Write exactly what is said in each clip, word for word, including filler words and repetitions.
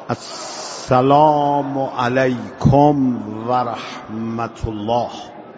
السلام علیکم و رحمت الله.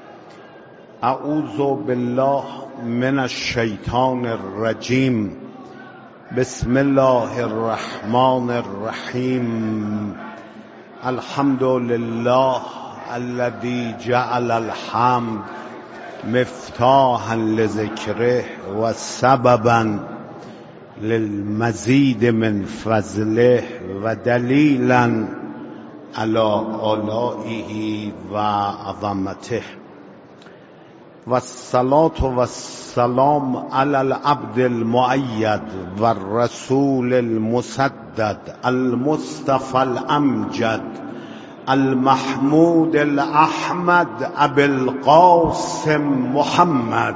اعوذ بالله من الشیطان الرجیم. بسم الله الرحمن الرحیم. الحمد لله الذي جعل الحمد مفتاحا لذکره و سببا للمزید من فضله و دلیلا علی آلائه و عظمته و الصلاة و السلام علی العبد المؤید و الرسول المسدد المصطفى الامجد المحمود الاحمد ابی القاسم محمد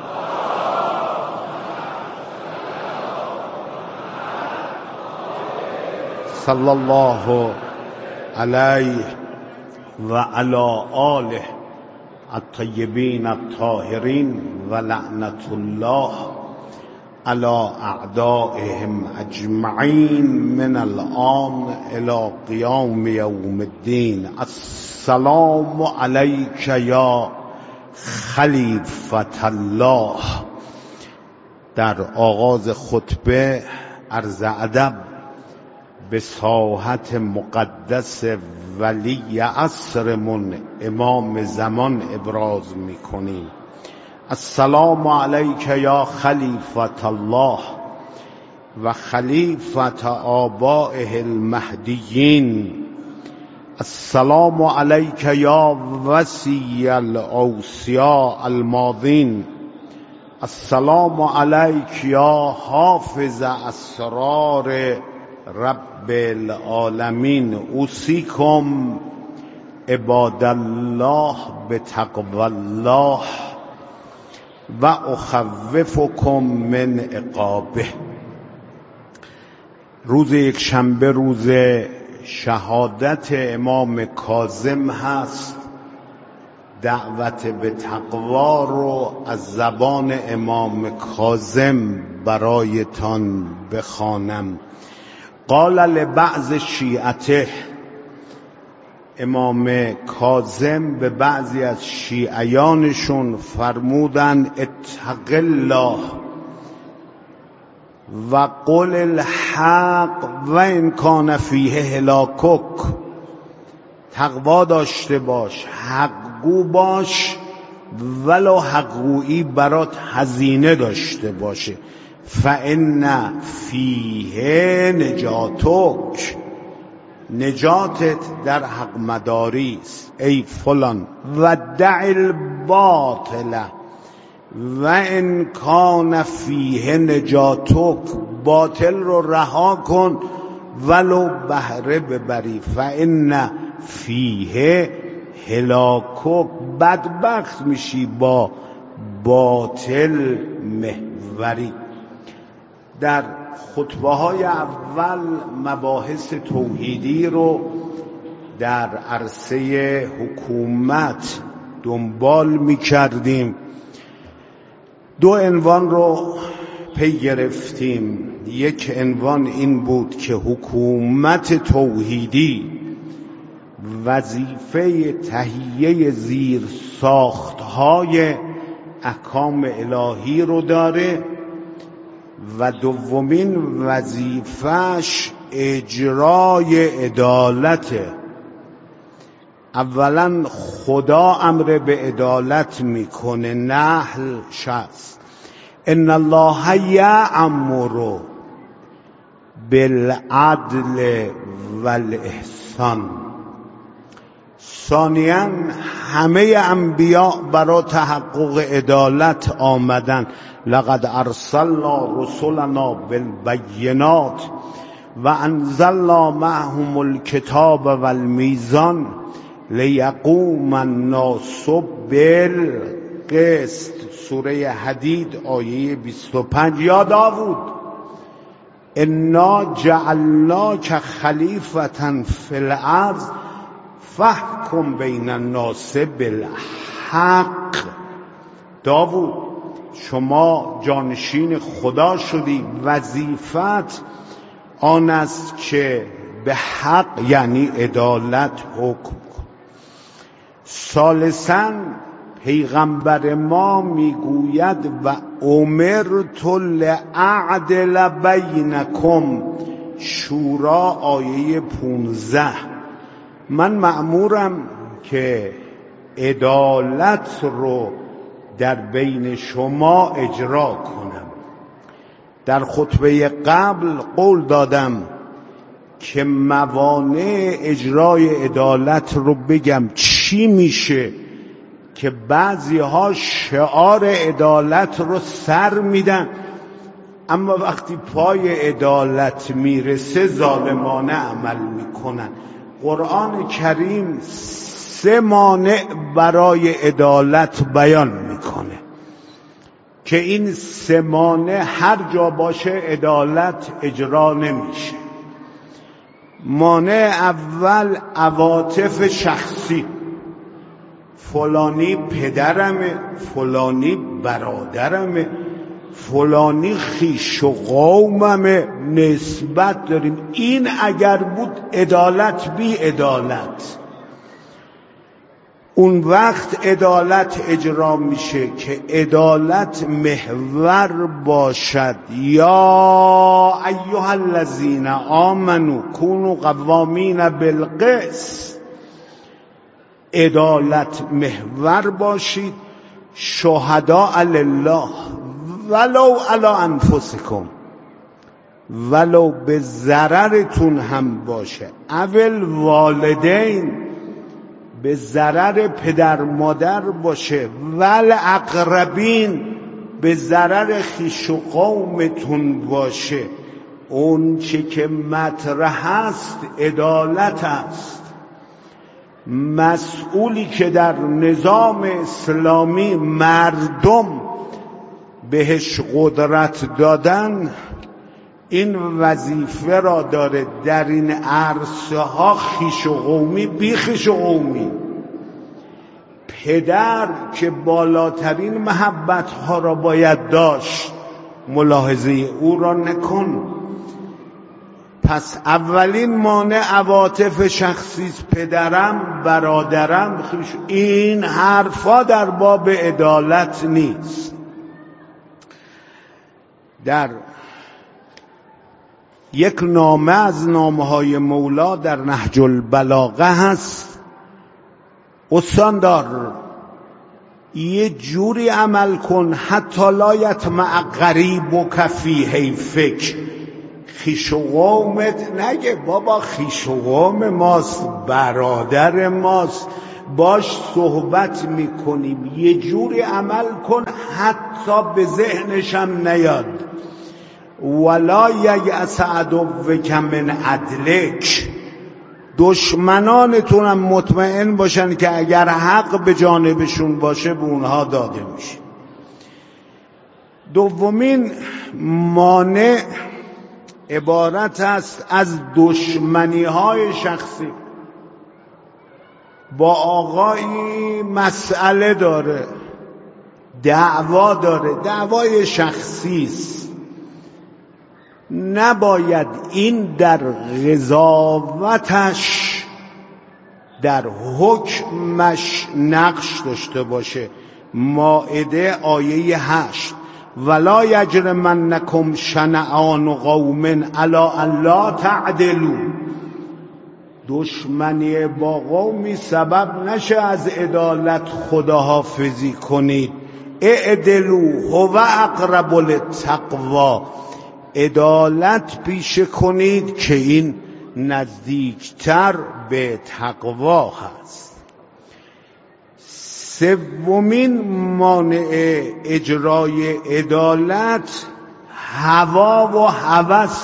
صلی الله علیه و علی آله الطیبین الطاهرین و لعنت الله علی اعدائهم اجمعین من الآن الی قیام یوم الدین. السلام علیک یا خلیفة الله. در آغاز خطبه عرض ادب به ساحت مقدس ولی عصرمون امام زمان ابراز میکنیم. السلام علیک یا خلیفة الله و خلیفة آبائه المهدیین. السلام علیک یا وصی الاوصیاء الماضین. السلام علیک یا حافظ اسرار رب العالمین. اوصیکم عباد الله بتقوی الله و اخوفکم من عقابه. روز یک شنبه روز شهادت امام کاظم هست. دعوت به تقوا رو از زبان امام کاظم برایتان بخوانم. قال لبعض شیعته، امام کاظم به بعضی از شیعیانشون فرمودن اتق الله و قل الحق و ان کان فیه هلاکک. تقوا داشته باش، حقگو باش، ولو حقگویی برات هزینه داشته باشه. فإن فیه نجاتک، نجاتت در حق مداری است ای فلان. و دع الباطل و ان کان فیه نجاتک، باطل رو رها کن ولو بهره ببری. فإن فیه هلاکک، بدبخت میشی با باطل محوری. در خطبه های اول مباحث توحیدی رو در عرصه حکومت دنبال می کردیم. دو عنوان رو پی گرفتیم. یک عنوان این بود که حکومت توحیدی وظیفه تهیه زیر ساختهای احکام الهی رو داره و دومین وظیفه‌اش اجرای عدالته. اولا خدا امر به عدالت میکنه. نحل شصت، ان الله یأمر بالعدل والاحسان. ثانیاً همه انبیاء برای تحقق عدالت آمدن. لقد ارسلنا رسلنا بالبینات و انزلنا معهم الکتاب والمیزان لیقوم الناس بالقسط. سوره حدید آیه بیست و پنج. یا داوود انا جعلناک خلیفة فی الارض فاحکم بین الناس بالحق. داوود شما جانشین خدا شدی، وظیفت آن است که به حق یعنی عدالت حکم کن. ثالثاً پیغمبر ما میگوید و امرت لأعدل بینکم، شورا آیه پونزده. من مأمورم که عدالت رو در بین شما اجرا کنم. در خطبه قبل قول دادم که موانع اجرای عدالت رو بگم. چی میشه که بعضی ها شعار عدالت رو سر میدن، اما وقتی پای عدالت میرسه ظالمانه عمل میکنن. قرآن کریم سه مانع برای عدالت بیان میکنه که این سه مانع هر جا باشه عدالت اجرا نمیشه. مانع اول عواطف شخصی، فلانی پدرمه، فلانی برادرمه، فلانی خویش و قوممه، نسبت داریم. این اگر بود عدالت بی عدالت. اون وقت عدالت اجرا میشه که عدالت محور باشد. یا ایها الذین آمنوا کونوا قوامین بالقسط، عدالت محور باشید. شهداء لله ولو علی انفسکم، ولو به ضررتون هم باشه. اول والدین، به ضرر پدر مادر باشه. ول اقربین، به ضرر خویش و قومتون باشه. اون چه که مطرح است عدالت است. مسئولی که در نظام اسلامی مردم بهش قدرت دادن این وظیفه را داره در این عرصه ها خویش و قومی بی خویش و قومی. پدر که بالاترین محبت ها را باید داشت، ملاحظه او را نکن. پس اولین مانع عواطف شخصی است. پدرم، برادرم، خویش. این حرفا در باب عدالت نیست. در یک نامه از نامه‌های مولا در نهج البلاغه هست: استاندار یه جوری عمل کن حتی لا یطمع غریبک فی حیفک. خویش و قومت نگه بابا خویش و قوم ماست، برادر ماست، باش صحبت میکنیم، یه جوری عمل کن حتی به ذهنشم نیاد. ولا ییأس عدوک من عدلک، دشمنانتونم مطمئن باشن که اگر حق به جانبشون باشه به اونها داده میشه. دومین مانع عبارت است از دشمنی های شخصی. با آقایی مسئله داره، دعوا داره، دعوای شخصی است. نباید این در قضاوتش، در حکمش نقش داشته باشه. مائده آیه هشت: ولا یجرمنکم شنآن قوم علی الا تعدلوا، دشمنی با قومی سبب نشه از عدالت خداحافظی کنید. اعدلوا هو اقرب للتقوی، عدالت پیشه کنید که این نزدیکتر به تقوا هست. سومین مانع اجرای عدالت هوا و هوس.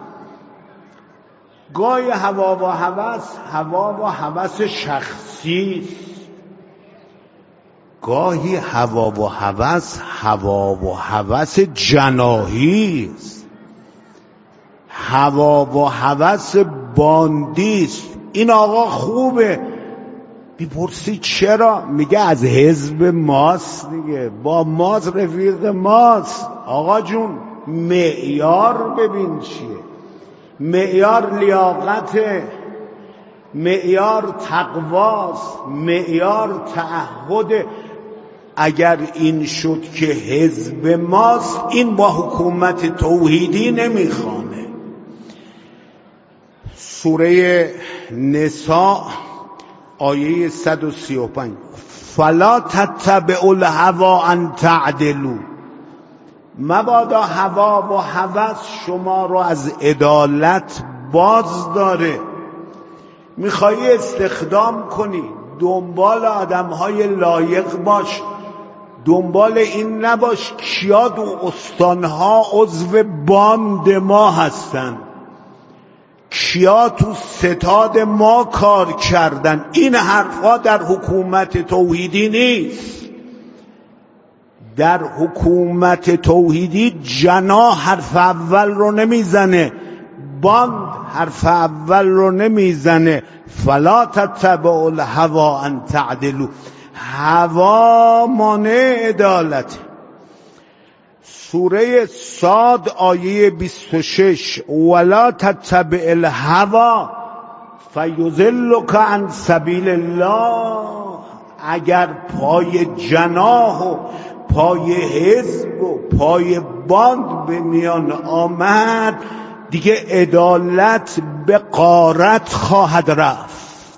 گاهی هوا و هوس هوا و هوس شخصی است، گاهی هوا و هوس هوا و هوس جناحی است، هوا و هوس باندی است. این آقا خوبه، میپرسی چرا؟ میگه از حزب ماست دیگه، با ماست، رفیق ماست. آقا جون معیار ببین چیه. معیار لیاقت، معیار تقواست، معیار تعهد. اگر این شد که حزب ماست، این با حکومت توحیدی نمیخوانه. سوره نساء آیه صد و سی و پنج فلا تتبعوا الهوى ان تعدلوا، مبادا هوا و هوس شما رو از عدالت باز داره. میخوایی استخدام کنی، دنبال آدمهای لایق باش، دنبال این نباش کیا دو استانها عضو باند ما هستن، کیا تو ستاد ما کار کردن. این حرفا در حکومت توحیدی نیست. در حکومت توحیدی جناح حرف اول رو نمیزنه، باند حرف اول رو نمیزنه. فلا تتبعوا الهوى ان تعدلوا، هوا مانع عدالت. سوره صاد آیه بیست و شش ولا تتبع الهوى فیضلک عن سبیل الله، اگر پای جناح و پای حزب و پای باند به میان آمد، دیگه عدالت به غارت خواهد رفت.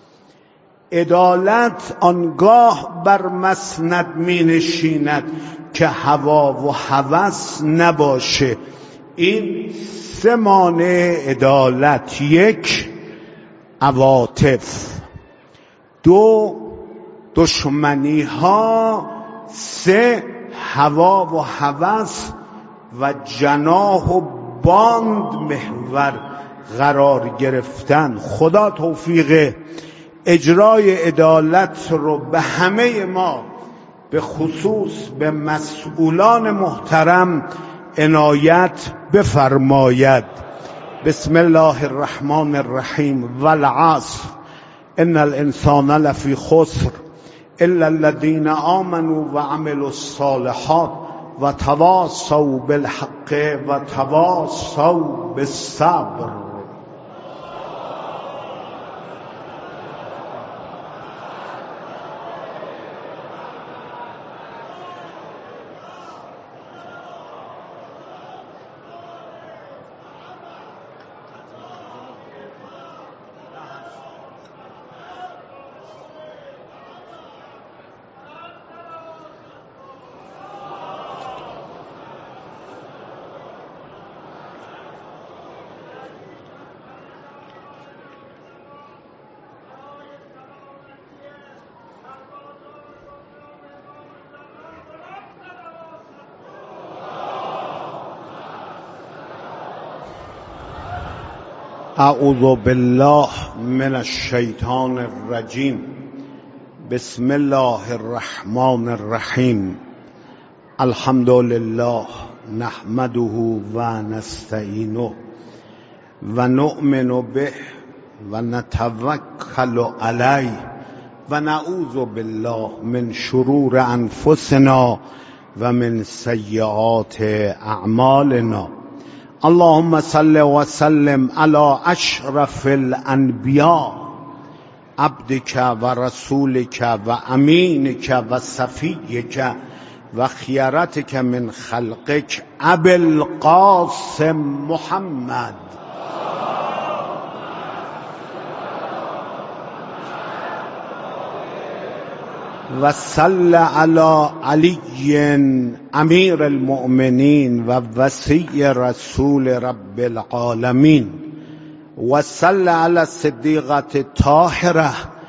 عدالت آنگاه بر مسند می نشیند که هوا و هوس نباشه. این سه مانع عدالت: یک، عواطف; دو، دشمنی ها; سه، هوا و هوس و جناح و باند محور قرار گرفتن. خدا توفیق اجرای عدالت رو به همه ما، به خصوص به مسئولان محترم عنایت بفرماید. بسم الله الرحمن الرحیم والعصر ان الانسان لفی خسر الا الذين آمنوا وعملوا الصالحات وتواصوا بالحق وتواصوا بالصبر. اعوذ بالله من الشیطان الرجیم. بسم الله الرحمن الرحیم. الحمد لله نحمده و نستعینه و نؤمن به و نتوکل علیه و نعوذ بالله من شرور انفسنا و من سیئات اعمالنا. اللهم صل وسلم على اشرف الانبیاء عبدك و رسولك و امینك و صفیك و خیرتك من خلقك ابی القاسم محمد و صل علی علی امیر المؤمنین و وصی رسول رب العالمین و صل علی الصدیقة الطاهرة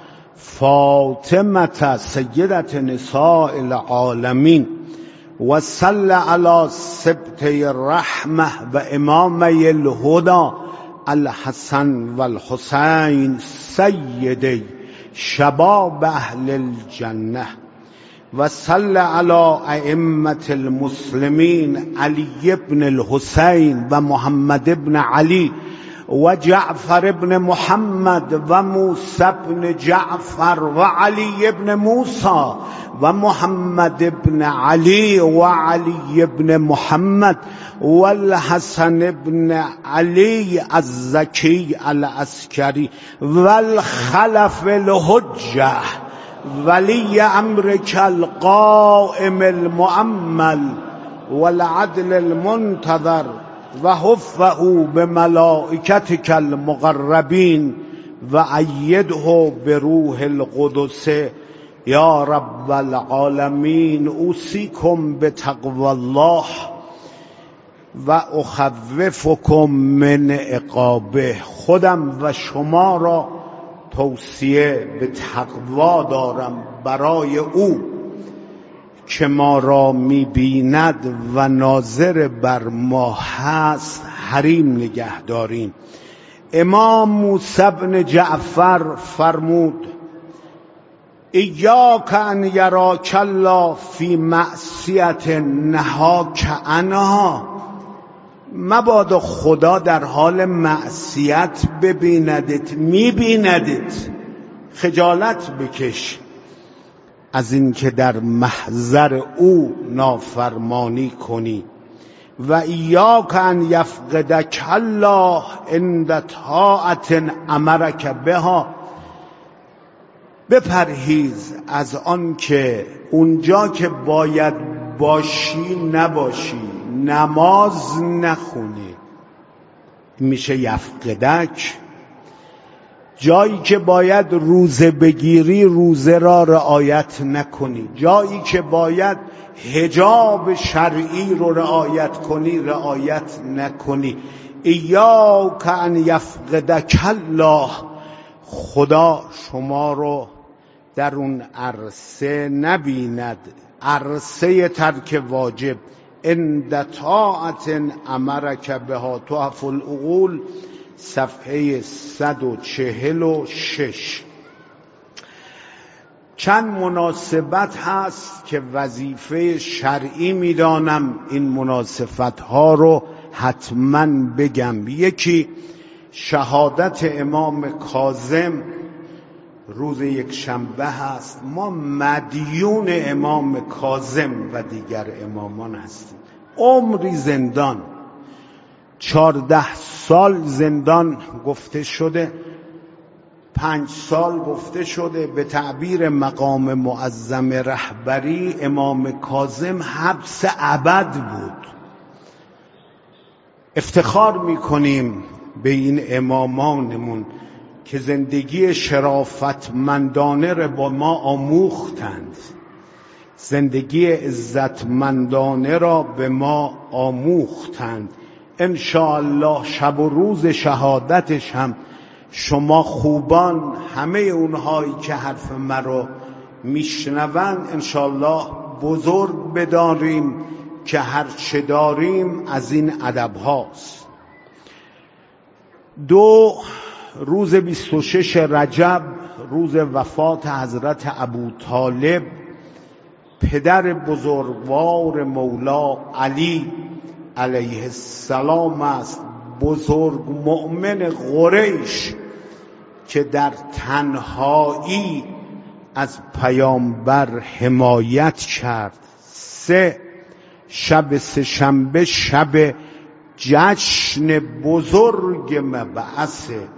فاطمة سیدة نساء العالمین و صل علی سبطی الرحمة و امامی الهدى الحسن و الحسین سیدی شباب اهل الجنه و صل علی ائمة المسلمین علی ابن الحسین و محمد ابن علی و جعفر ابن محمد و موسی ابن جعفر و علی ابن موسی و محمد ابن علی و علی ابن محمد و الحسن ابن علی الزکی العسکری و الخلف الحجه ولی امرک القائم المؤمل والعدل المنتظر و حفه بملائکتک المقربین و ایده بروح القدس یا رب العالمین. اوصیکم بتقوی الله و اخوفکم من عقابه. خودم و شما را توصیه به تقوا دارم برای او که ما را می‌بیند و ناظر بر ما هست حریم نگه داریم. امام موسی بن جعفر فرمود ایاک ان یراک الله فی معصیت نهاک عنها. مبادا خدا در حال معصیت ببیندت، میبیندت، خجالت بکش از اینکه در محضر او نافرمانی کنی. و ایاک ان یفقدک الله عند طاعت امرک بها. بپرهیز از آن که اونجا که باید باشی نباشی، نماز نخونی، میشه یفقدک. جایی که باید روزه بگیری روزه را رعایت نکنی، جایی که باید حجاب شرعی رو رعایت کنی رعایت نکنی. ایاک ان یفقدک الله. خدا شما رو در اون عرصه نبیند، عرصه ترک واجب. عند طاعت امرک بها. تحف العقول صفحه صد و چهل و شش. چند مناسبت هست که وظیفه شرعی میدانم این مناسبت ها رو حتما بگم. یکی شهادت امام کاظم روز یک شنبه هست. ما مدیون امام کاظم و دیگر امامان هستیم. عمری زندان، چارده سال زندان گفته شده، پنج سال گفته شده. به تعبیر مقام معظم رهبری امام کاظم حبس ابد بود. افتخار میکنیم به این امامانمون که زندگی شرافتمندانه را با ما آموختند، زندگی عزتمندانه را به ما آموختند. انشاءالله شب و روز شهادتش هم شما خوبان، همه اونهایی که حرف مرا میشنوند، انشاءالله بزرگ بداریم که هر چه داریم از این ادب هاست. دو، روز بیست و شش رجب، روز وفات حضرت ابوطالب پدر بزرگوار مولا علی علیه السلام است. بزرگ مؤمن قریش که در تنهایی از پیامبر حمایت کرد. سه، شب سه شنبه شب جشن بزرگ مبعثه،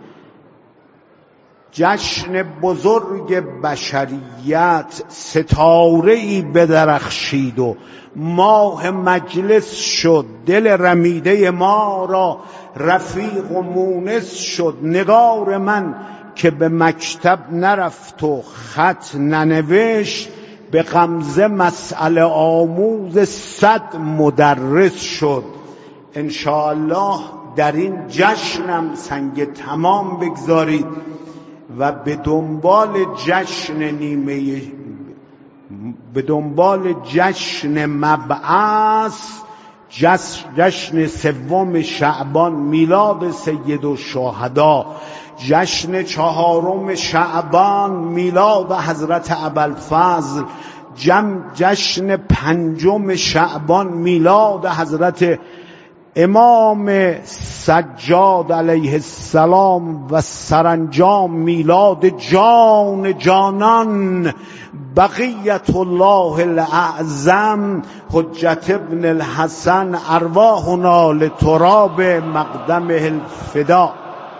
جشن بزرگ بشریت. ستاره‌ای بدرخشید و ماه مجلس شد، دل رمیده ما را رفیق و مونس شد. نگار من که به مکتب نرفت و خط ننوشت، به غمزه مسئله آموز صد مدرس شد. انشاءالله در این جشنم سنگ تمام بگذارید و به دنبال جشن نیمه به دنبال جشن مبعث، جشن سوم شعبان، میلاد سید الشهدا، جشن چهارم شعبان، میلاد حضرت ابوالفضل، جشن پنجم شعبان، میلاد حضرت امام سجاد علیه السلام و سرانجام میلاد جان جانان بقیت الله الاعظم حجت ابن الحسن ارواحنا لتراب مقدمه الفدا.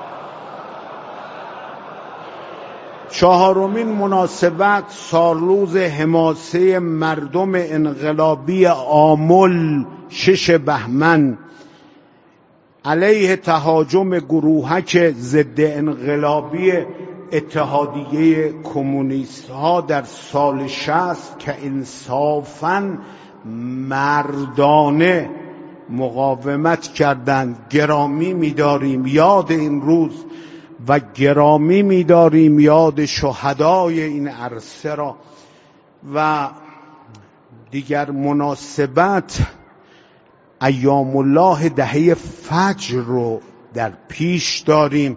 چهارمین مناسبت سالروز حماسه مردم انقلابی آمل شش بهمن علیه تهاجم گروهک ضد انقلابی اتحادیه کمونیست ها در سال شصت که انصافاً مردانه مقاومت کردند. گرامی می‌داریم یاد این روز و گرامی می‌داریم یاد شهدای این عرصه را. و دیگر مناسبت ایام الله دهه فجر رو در پیش داریم.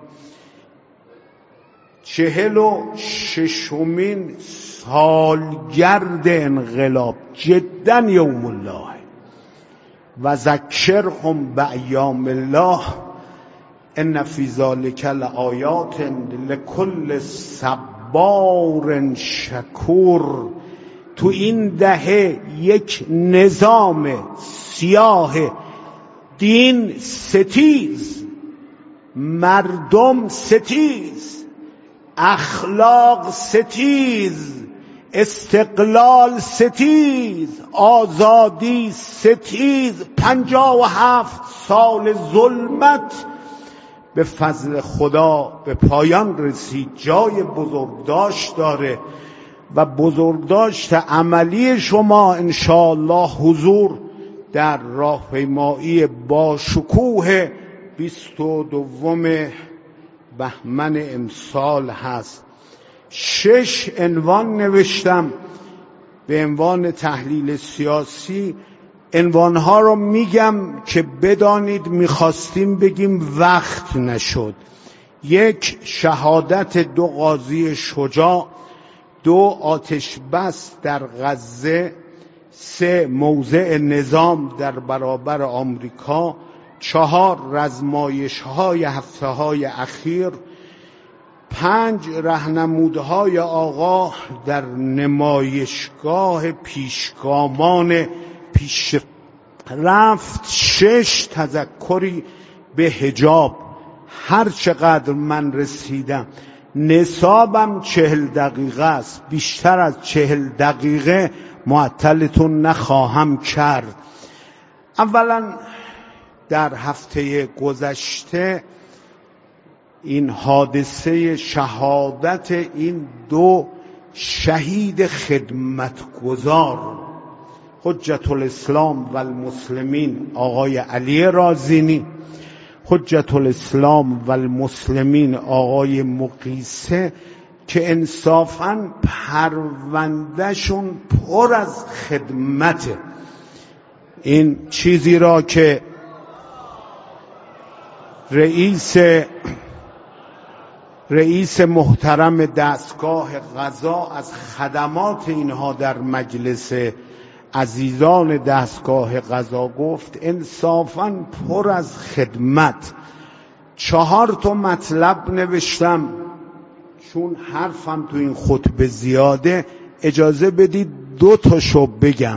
چهل و ششمین سالگرد انقلاب جدا یوم الله و ذکرهم بایام الله ان فی ذلک لآیات لکل صبار شکور. تو این دهه یک نظام سیاه دین ستیز، مردم ستیز، اخلاق ستیز، استقلال ستیز، آزادی ستیز، پنجاه و هفت سال ظلمت به فضل خدا به پایان رسید. جای بزرگداشت داره و بزرگداشت عملی شما انشاءالله حضور در راهپیمایی با شکوه بیست و دوم بهمن امسال هست. شش عنوان نوشتم به عنوان تحلیل سیاسی. عنوانها رو میگم که بدانید میخواستیم بگیم وقت نشد. یک، شهادت دو قاضی شجاع. دو، آتش بس در غزه. سه، موضع نظام در برابر آمریکا. چهار، رزمایش های هفته های اخیر. پنج، راهنمودهای آقا در نمایشگاه پیشگامان پیشرفت. شش، تذکری به حجاب. هر چقدر من رسیدم، نصابم چهل دقیقه است، بیشتر از چهل دقیقه معطلتون نخواهم کرد. اولا در هفته گذشته این حادثه شهادت این دو شهید خدمتگزار حجت الاسلام و المسلمین آقای علی رازینی، حجت الاسلام و المسلمین آقای مقیسه، که انصافاً پروندهشون پر از خدمته. این چیزی را که رئیس رئیس محترم دستگاه قضا از خدمات اینها در مجلس عزیزان دستگاه قضا گفت، انصافاً پر از خدمت. چهار تا مطلب نوشتم، چون حرفم تو این خطبه زیاده اجازه بدید دو تاشو بگم.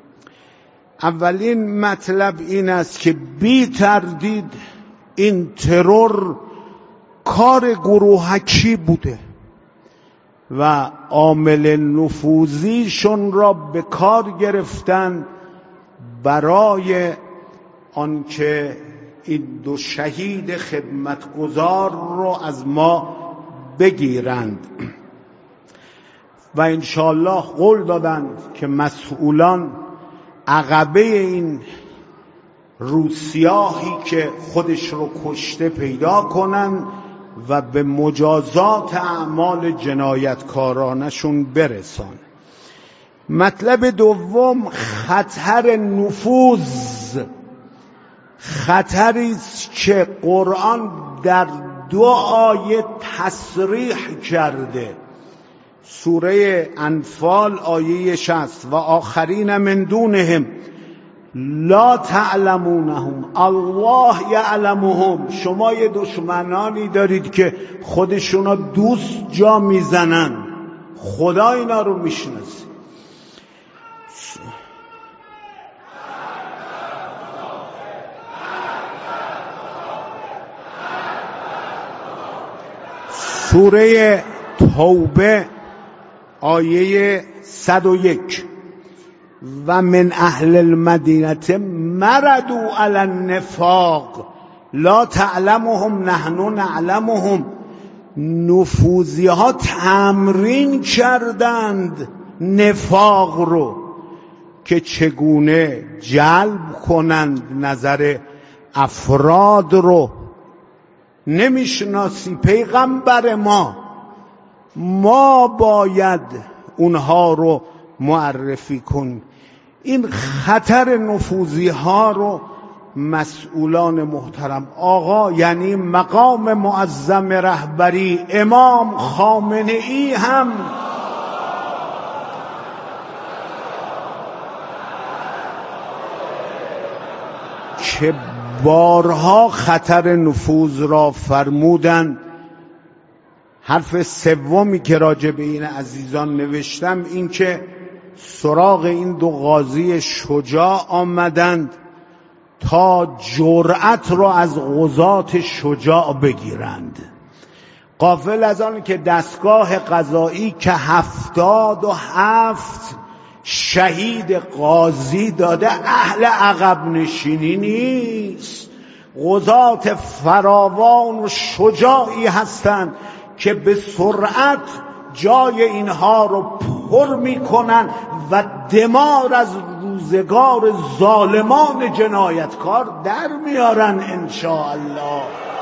اولین مطلب این است که بی تردید این ترور کار گروهکی بوده و عامل نفوذیشون را به کار گرفتن برای آنکه این دو شهید خدمتگزار رو از ما بگیرند و انشالله قول دادند که مسئولان عقبه این روسیاهی که خودش رو کشته پیدا کنن و به مجازات اعمال جنایتکارانشون برسان. مطلب دوم، خطر نفوذ، خطری است که قرآن در دو آیه تصریح کرده. سوره انفال آیه شصت و آخرین من دونهم لا تعلمونهم الله یعلمهم. شما یه دشمنانی دارید که خودشونا دوست جا میزنن، خدا اینا رو میشناسه. سوره توبه آیه صد و یک: و من اهل المدینه مردوا علی النفاق لا تعلمهم نحن نعلمهم. نفوذی ها تمرین کردند نفاق رو که چگونه جلب کنند نظر افراد رو. نمیشناسی پیغمبر ما، ما باید اونها رو معرفی کن. این خطر نفوذی ها رو مسئولان محترم، آقا یعنی مقام معظم رهبری امام خامنه ای هم که بارها خطر نفوذ را فرمودند. حرف سومی که راجع به این عزیزان نوشتم این که سراغ این دو قاضی شجاع آمدند تا جرأت را از قضات شجاع بگیرند. غافل از آن که دستگاه قضایی که هفتاد و هفت شهید قاضی داده اهل عقب نشینی نیست. قضات فراوان و شجاعی هستند که به سرعت جای اینها رو پر میکنن و دمار از روزگار ظالمان جنایتکار در میارن انشاءالله.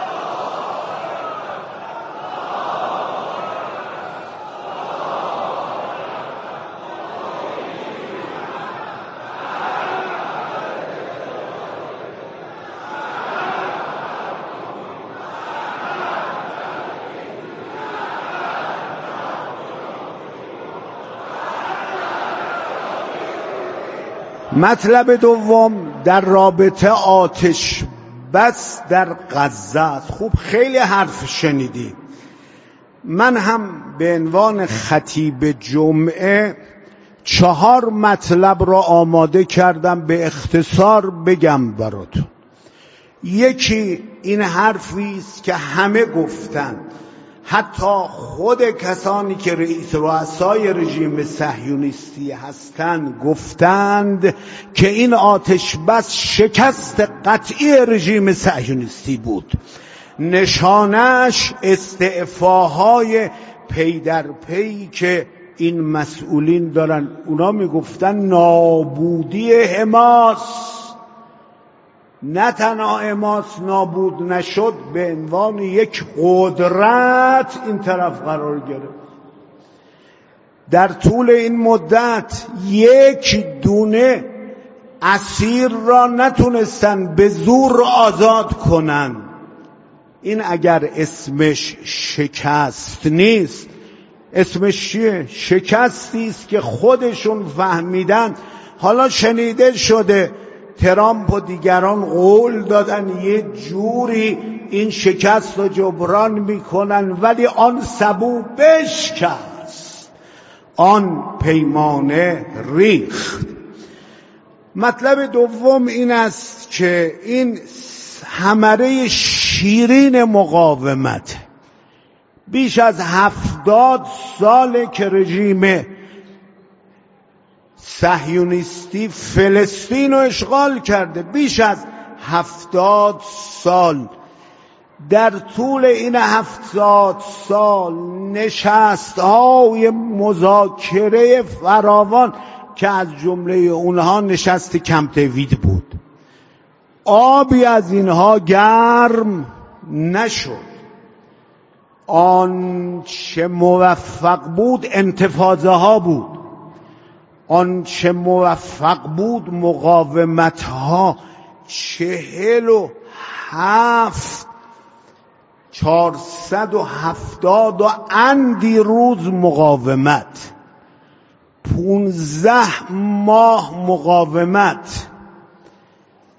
مطلب دوم در رابطه آتش بس در غزه است. خوب خیلی حرف شنیدی. من هم به عنوان خطیب جمعه چهار مطلب را آماده کردم، به اختصار بگم براتون. یکی این حرفی است که همه گفتند، حتی خود کسانی که رئیس رؤسای رژیم صهیونیستی هستند گفتند که این آتش بس شکست قطعی رژیم صهیونیستی بود. نشانش استعفاهای پی در پی که این مسئولین دارن. اونا میگفتن نابودی حماس. نه تنها حماس نابود نشد، به عنوان یک قدرت این طرف قرار گرفت. در طول این مدت یک دونه اسیر را نتونستن به زور آزاد کنن. این اگر اسمش شکست نیست، اسمش چیه؟ شکستی است که خودشون فهمیدن. حالا شنیده شده ترامپ و دیگران قول دادن یه جوری این شکست رو جبران میکنن، ولی آن سبو بشکست، آن پیمانه ریخت. مطلب دوم این است که این ثمره شیرین مقاومت. بیش از هفتاد ساله که رژیم صهیونیستی فلسطین رو اشغال کرده. بیش از هفتاد سال. در طول این هفتاد سال نشست های مذاکره فراوان که از جمله اونها نشست کمپ دیوید بود، آبی از اینها گرم نشد. آنچه موفق بود انتفاضه ها بود، آنچه موفق بود مقاومت ها. چهل و هفت چهارصد و هفتاد و اندی روز مقاومت، پونزده ماه مقاومت.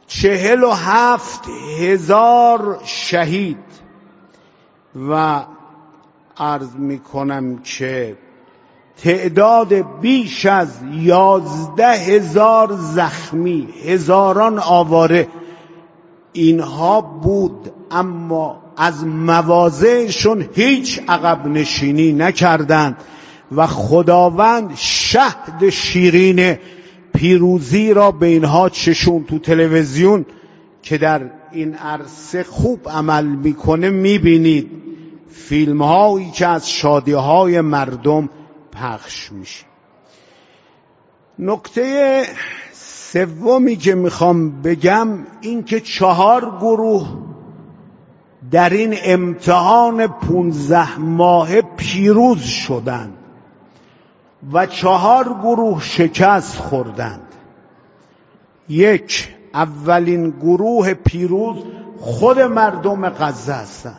چهل و هفت هزار شهید و عرض می کنم که تعداد بیش از یازده هزار زخمی، هزاران آواره اینها بود، اما از مواضعشون هیچ عقب نشینی نکردند و خداوند شهد شیرین پیروزی را به اینها چشون. تو تلویزیون که در این عرصه خوب عمل میکنه میبینید فیلم هایی که از شادی های مردم پخش میشه. نکته سومی که میخوام بگم این که چهار گروه در این امتحان پونزده ماه پیروز شدند و چهار گروه شکست خوردند. یک، اولین گروه پیروز خود مردم غزه هستند.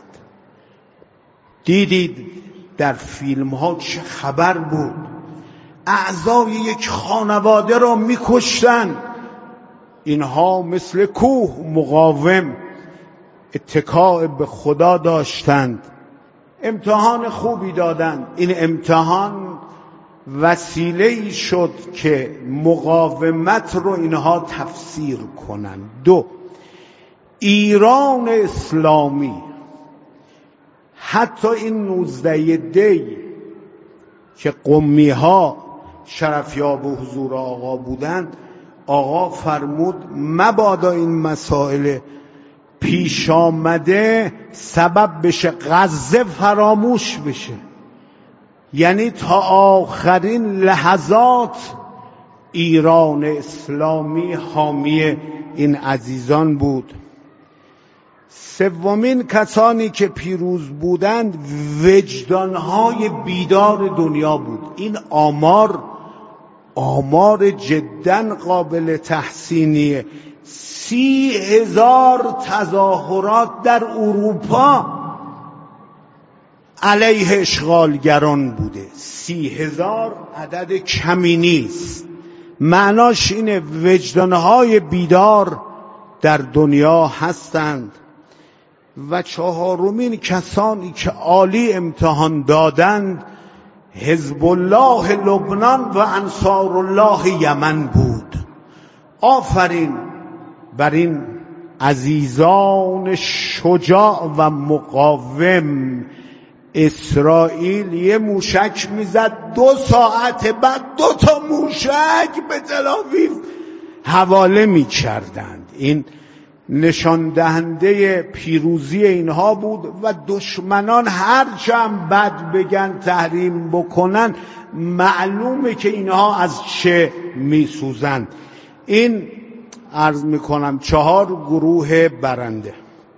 دیدید در فیلم ها چه خبر بود، اعضای یک خانواده را میکشتند. اینها مثل کوه مقاوم اتکاء به خدا داشتند، امتحان خوبی دادند. این امتحان وسیله‌ای شد که مقاومت رو اینها تفسیر کنند. دو، ایران اسلامی حتی این نوزده دی که قمی ها شرفیاب و حضور آقا بودند، آقا فرمود مبادا این مسائل پیش آمده سبب بشه غزه فراموش بشه. یعنی تا آخرین لحظات ایران اسلامی حامی این عزیزان بود. سومین کسانی که پیروز بودند وجدانهای بیدار دنیا بود. این آمار آمار جداً قابل تحسینیه. سی هزار تظاهرات در اروپا علیه اشغالگران بوده. سی هزار عدد کمی نیست. معناش اینه وجدانهای بیدار در دنیا هستند. و چهارمین کسانی که عالی امتحان دادند حزب الله لبنان و انصار الله یمن بود. آفرین بر این عزیزان شجاع و مقاوم. اسرائیل یه موشک میزد، دو ساعت بعد دو تا موشک به تل‌آویو حواله میکردند. این نشان دهنده پیروزی اینها بود و دشمنان هرچند بد بگن تحریم بکنن معلومه که اینها از چه میسوزند. این عرض میکنم چهار گروه برنده.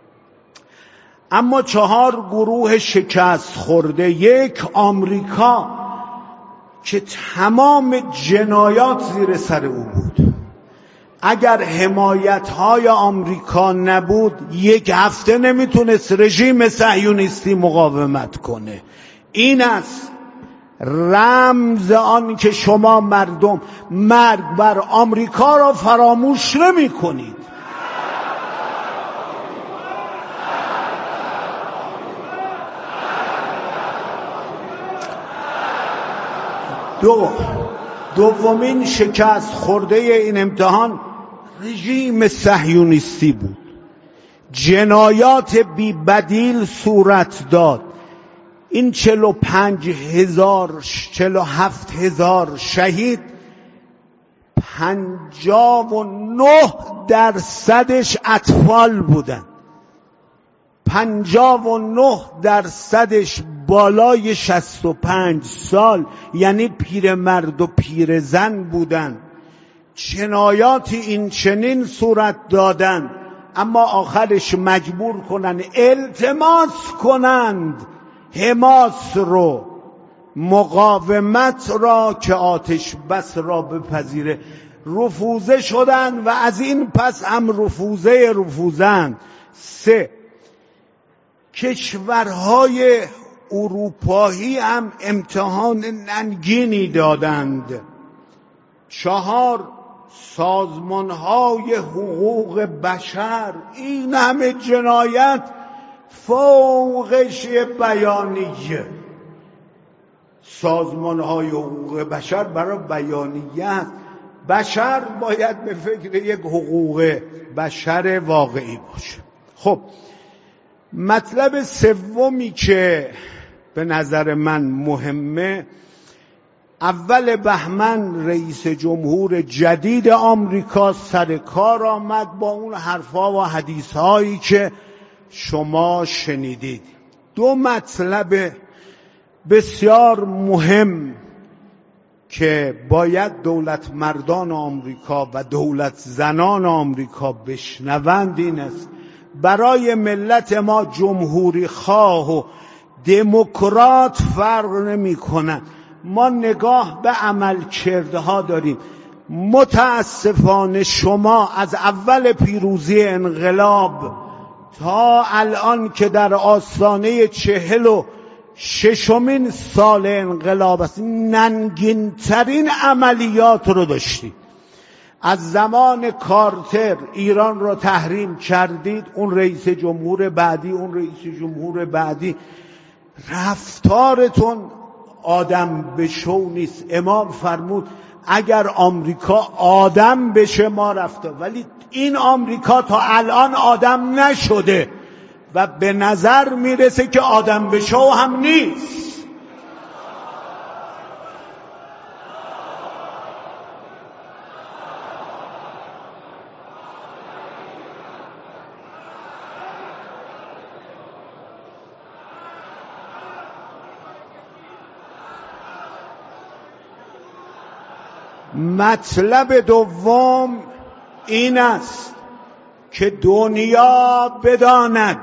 اما چهار گروه شکست خورده. یک، آمریکا که تمام جنایات زیر سر او بود. اگر حمایت‌های آمریکا نبود یک هفته نمیتونست رژیم صهیونیستی مقاومت کنه. این است رمز آن که شما مردم مرگ بر آمریکا را فراموش نمی کنید. دو دومین شکست خورده این امتحان رژیم صهیونیستی بود. جنایات بی بدیل صورت داد. این چهل و پنج هزار چهل و هفت هزار شهید، پنجاه و نه درصدش اطفال بودن. پنجاه و نه درصدش بالای شصت و پنج سال، یعنی پیرمرد و پیرزن بودن. جنایات این چنین صورت دادن، اما آخرش مجبور کنن التماس کنند حماس رو، مقاومت را که آتش بس را بپذیره. رفوزه شدن و از این پس هم رفوزه رفوزند. سه، کشورهای اروپایی هم امتحان ننگینی دادند. چهار، سازمانهای حقوق بشر، این همه جنایت فوقش بیانیه. سازمانهای حقوق بشر برای بیانیت، بشر باید به فکر یک حقوق بشر واقعی باشه. خب مطلب سومی که به نظر من مهمه، اول بهمن رئیس جمهور جدید آمریکا سر کار آمد با اون حرفا و حدیثهایی که شما شنیدید. دو مطلب بسیار مهم که باید دولت مردان آمریکا و دولت زنان آمریکا بشنوند این است: برای ملت ما جمهوری خواه و دموکرات فرق نمی کنن. ما نگاه به عملکردها داریم. متاسفانه شما از اول پیروزی انقلاب تا الان که در آستانه چهل و ششمین سال انقلاب است، ننگین ترین عملیات رو داشتید. از زمان کارتر ایران رو تحریم کردید، اون رئیس جمهور بعدی اون رئیس جمهور بعدی. رفتارتون آدم بشو نیست. امام فرمود اگر آمریکا آدم بشه ما رفتار، ولی این آمریکا تا الان آدم نشده و به نظر میرسه که آدم بشو هم نیست. مطلب دوم این است که دنیا بداند،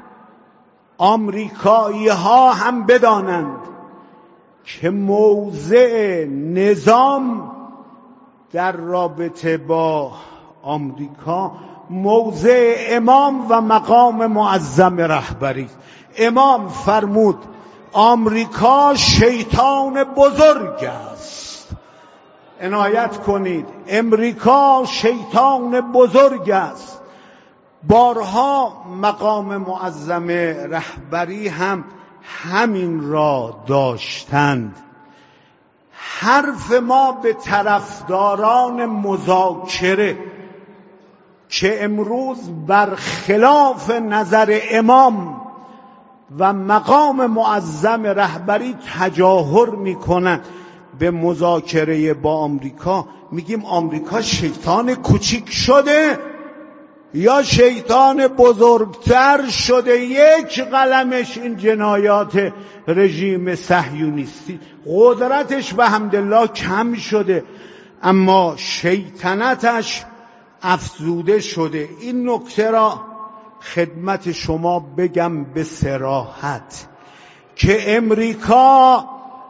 آمریکایی ها هم بدانند که موضع نظام در رابطه با آمریکا موضع امام و مقام معظم رهبری. امام فرمود آمریکا شیطان بزرگ است. عنایت کنید، امریکا شیطان بزرگ است. بارها مقام معظم رهبری هم همین را داشتند. حرف ما به طرفداران مذاکره که امروز برخلاف نظر امام و مقام معظم رهبری تجاهر میکنند به مذاکره با آمریکا، میگیم آمریکا شیطان کوچیک شده یا شیطان بزرگتر شده. یک قلمش این جنایات رژیم صهیونیستی، قدرتش به حمدالله کم شده اما شیطنتش افزوده شده. این نکته را خدمت شما بگم به صراحت که امریکا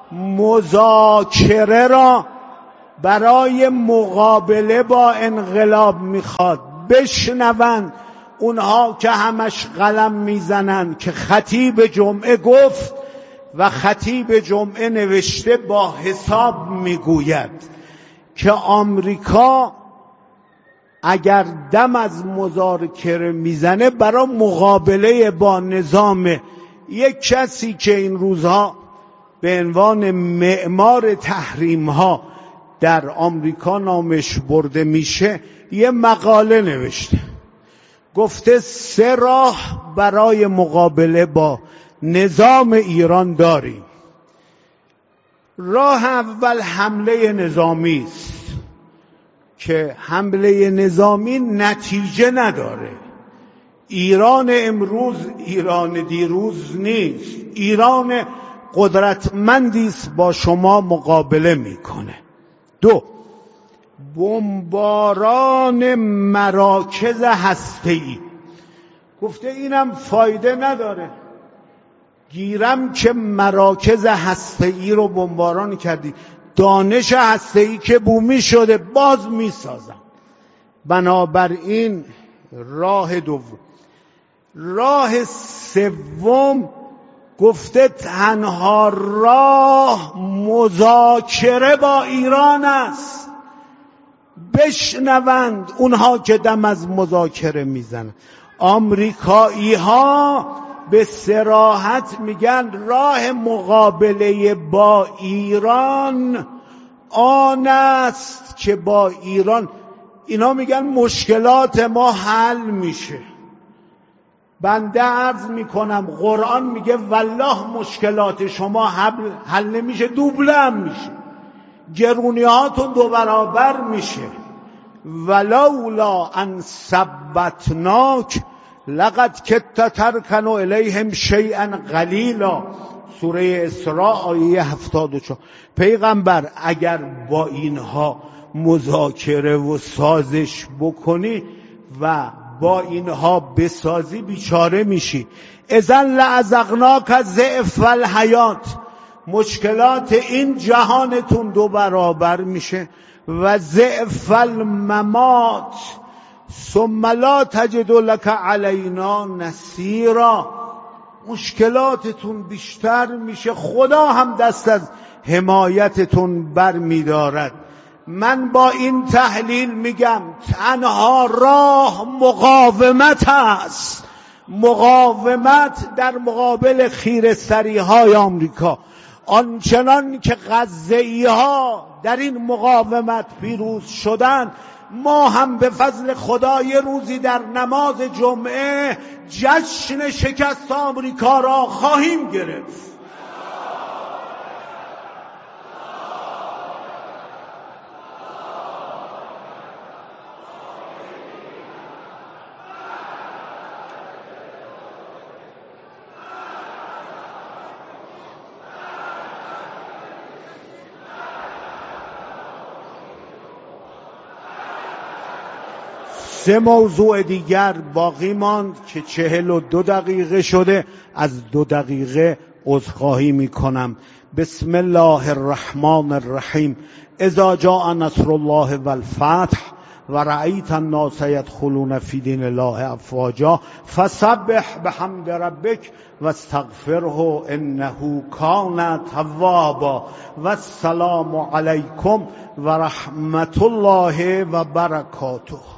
مذاکره را برای مقابله با انقلاب میخواد. بشنون اونها که همش قلم میزنن که خطیب جمعه گفت و خطیب جمعه نوشته با حساب میگوید که آمریکا اگر دم از مذاکره میزنه برای مقابله با نظام یک کسی که این روزها به عنوان معمار تحریم ها در آمریکا نامش برده میشه، یه مقاله نوشته، گفته سه راه برای مقابله با نظام ایران داریم. راه اول حمله نظامی است که حمله نظامی نتیجه نداره. ایران امروز ایران دیروز نیست. ایران قدرتمندی است با شما مقابله میکنه. دو، بمباران مراکز هسته‌ای. گفته اینم فایده نداره، گیرم که مراکز هسته‌ای رو بمباران کردی، دانش هسته‌ای که بومی شده باز میسازم. بنابراین راه دوم. راه سوم گفته تنها راه مذاکره با ایران است. بشنوند اونها که دم از مذاکره میزنن. آمریکایی ها به صراحت میگن راه مقابله با ایران آن است که با ایران، اینا میگن مشکلات ما حل میشه. بنده عرض میکنم قرآن میگه والله مشکلات شما حل, حل نمیشه، دوبله هم میشه، گرونی هاتون دو برابر میشه. ولولا ان ثبتناک لقد کدت ترکن الیهم شیئا قلیلا، سوره اسراء آیه هفتاد و چهار. پیغمبر اگر با اینها مذاکره و سازش بکنی و با اینها بسازی بیچاره میشی. اذن لأذقناک ضعف الحیات، مشکلات این جهانتون دو برابر میشه و ضعف الممات ثم لا تجد لك علینا نصیرا، مشکلاتتون بیشتر میشه، خدا هم دست از حمایتتون بر میدارد. من با این تحلیل میگم تنها راه مقاومت است، مقاومت در مقابل خیره‌سری های آمریکا. آنچنان که غزه‌ای ها در این مقاومت پیروز شدند، ما هم به فضل خدا یه روزی در نماز جمعه جشن شکست آمریکا را خواهیم گرفت. سه موضوع دیگر باقی ماند که چهل و دو دقیقه شده. از دو دقیقه عذرخواهی میکنم. بسم الله الرحمن الرحیم. اذا جاء نصر الله والفتح و رأیت الناس يدخلون فی دین الله افواجا فسبح بحمد ربک واستغفره انه کان توابا. و السلام علیکم و رحمت الله و برکاته.